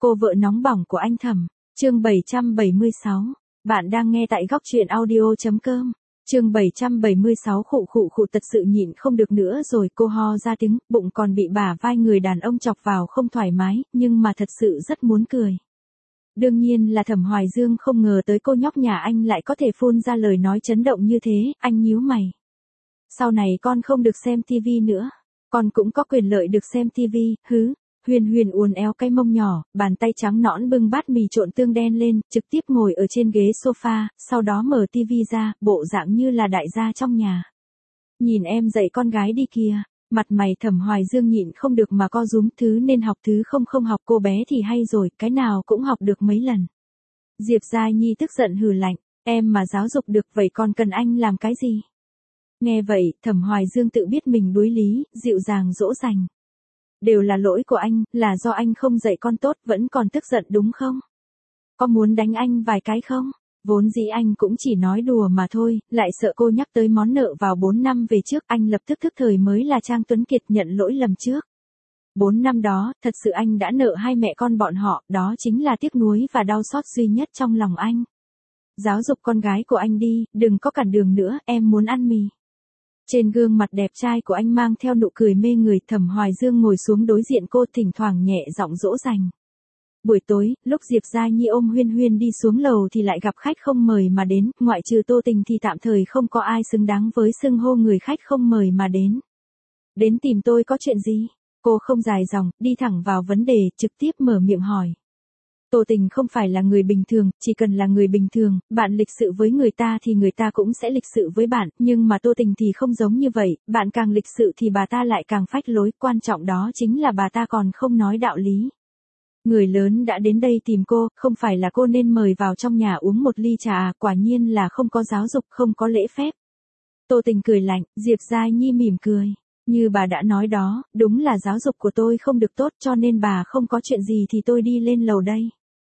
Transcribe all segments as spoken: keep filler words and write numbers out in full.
Cô vợ nóng bỏng của anh Thẩm, chương bảy trăm bảy mươi sáu. Bạn đang nghe tại góc truyện audio.com. Chương bảy trăm bảy mươi sáu. Khụ khụ khụ, thật sự nhịn không được nữa rồi, cô ho ra tiếng, bụng còn bị bả vai người đàn ông chọc vào không thoải mái, nhưng mà thật sự rất muốn cười. Đương nhiên là Thẩm Hoài Dương không ngờ tới cô nhóc nhà anh lại có thể phun ra lời nói chấn động như thế, anh nhíu mày. Sau này con không được xem tivi nữa, con cũng có quyền lợi được xem tivi, hứ. Huyền Huyền uốn éo cái mông nhỏ, bàn tay trắng nõn bưng bát mì trộn tương đen lên, trực tiếp ngồi ở trên ghế sofa, sau đó mở tivi ra, bộ dạng như là đại gia trong nhà. Nhìn em dạy con gái đi kìa. Mặt mày Thẩm Hoài Dương nhịn không được mà co rúm, thứ nên học thứ không không học, cô bé thì hay rồi, cái nào cũng học được mấy lần. Diệp Gia Nhi tức giận hừ lạnh, em mà giáo dục được vậy còn cần anh làm cái gì? Nghe vậy, Thẩm Hoài Dương tự biết mình đuối lý, dịu dàng dỗ dành. Đều là lỗi của anh, là do anh không dạy con tốt, vẫn còn tức giận đúng không? Có muốn đánh anh vài cái không? Vốn dĩ anh cũng chỉ nói đùa mà thôi, lại sợ cô nhắc tới món nợ vào bốn năm về trước, anh lập tức thức thời mới là Trang Tuấn Kiệt nhận lỗi lầm trước. bốn năm đó, thật sự anh đã nợ hai mẹ con bọn họ, đó chính là tiếc nuối và đau xót duy nhất trong lòng anh. Giáo dục con gái của anh đi, đừng có cản đường nữa, em muốn ăn mì. Trên gương mặt đẹp trai của anh mang theo nụ cười mê người, Thẩm Hoài Dương ngồi xuống đối diện cô, thỉnh thoảng nhẹ giọng dỗ dành. Buổi tối, lúc Diệp Gia Nhi ôm Huyên Huyên đi xuống lầu thì lại gặp khách không mời mà đến, ngoại trừ Tô Tình thì tạm thời không có ai xứng đáng với xưng hô người khách không mời mà đến. Đến tìm tôi có chuyện gì? Cô không dài dòng, đi thẳng vào vấn đề, trực tiếp mở miệng hỏi. Tô Tình không phải là người bình thường, chỉ cần là người bình thường, bạn lịch sự với người ta thì người ta cũng sẽ lịch sự với bạn, nhưng mà Tô Tình thì không giống như vậy, bạn càng lịch sự thì bà ta lại càng phách lối, quan trọng đó chính là bà ta còn không nói đạo lý. Người lớn đã đến đây tìm cô, không phải là cô nên mời vào trong nhà uống một ly trà, quả nhiên là không có giáo dục, không có lễ phép. Tô Tình cười lạnh, Diệp Gia Nhi mỉm cười. Như bà đã nói đó, đúng là giáo dục của tôi không được tốt cho nên bà không có chuyện gì thì tôi đi lên lầu đây.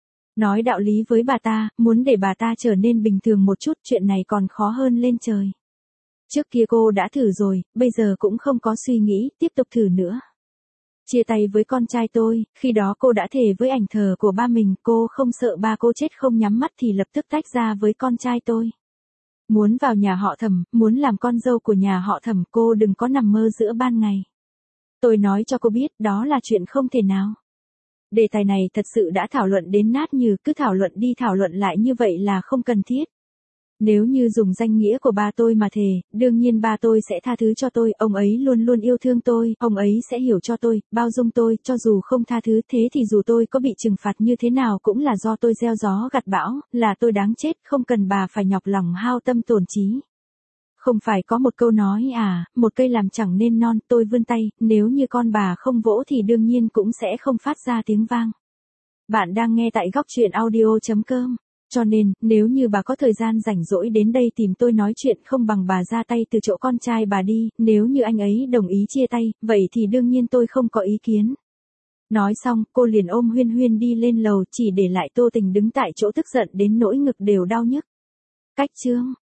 Nói đạo lý với bà ta, muốn để bà ta trở nên bình thường một chút, chuyện này còn khó hơn lên trời. Trước kia cô đã thử rồi, bây giờ cũng không có suy nghĩ, tiếp tục thử nữa. Chia tay với con trai tôi, khi đó cô đã thề với ảnh thờ của ba mình, cô không sợ ba cô chết không nhắm mắt thì lập tức tách ra với con trai tôi. Muốn vào nhà họ Thẩm, muốn làm con dâu của nhà họ Thẩm, cô đừng có nằm mơ giữa ban ngày. Tôi nói cho cô biết, đó là chuyện không thể nào. Đề tài này thật sự đã thảo luận đến nát nhừ, cứ thảo luận đi thảo luận lại như vậy là không cần thiết. Nếu như dùng danh nghĩa của ba tôi mà thề, đương nhiên ba tôi sẽ tha thứ cho tôi, ông ấy luôn luôn yêu thương tôi, ông ấy sẽ hiểu cho tôi, bao dung tôi, cho dù không tha thứ thế thì dù tôi có bị trừng phạt như thế nào cũng là do tôi gieo gió gặt bão, là tôi đáng chết, không cần bà phải nhọc lòng hao tâm tổn trí. Không phải có một câu nói à, một cây làm chẳng nên non, tôi vươn tay, nếu như con bà không vỗ thì đương nhiên cũng sẽ không phát ra tiếng vang. Bạn đang nghe tại góc truyện audio.com. Cho nên, nếu như bà có thời gian rảnh rỗi đến đây tìm tôi nói chuyện không bằng bà ra tay từ chỗ con trai bà đi, nếu như anh ấy đồng ý chia tay, vậy thì đương nhiên tôi không có ý kiến. Nói xong, cô liền ôm Huyên Huyên đi lên lầu, chỉ để lại Tô Tình đứng tại chỗ tức giận đến nỗi ngực đều đau nhức. Cách chương.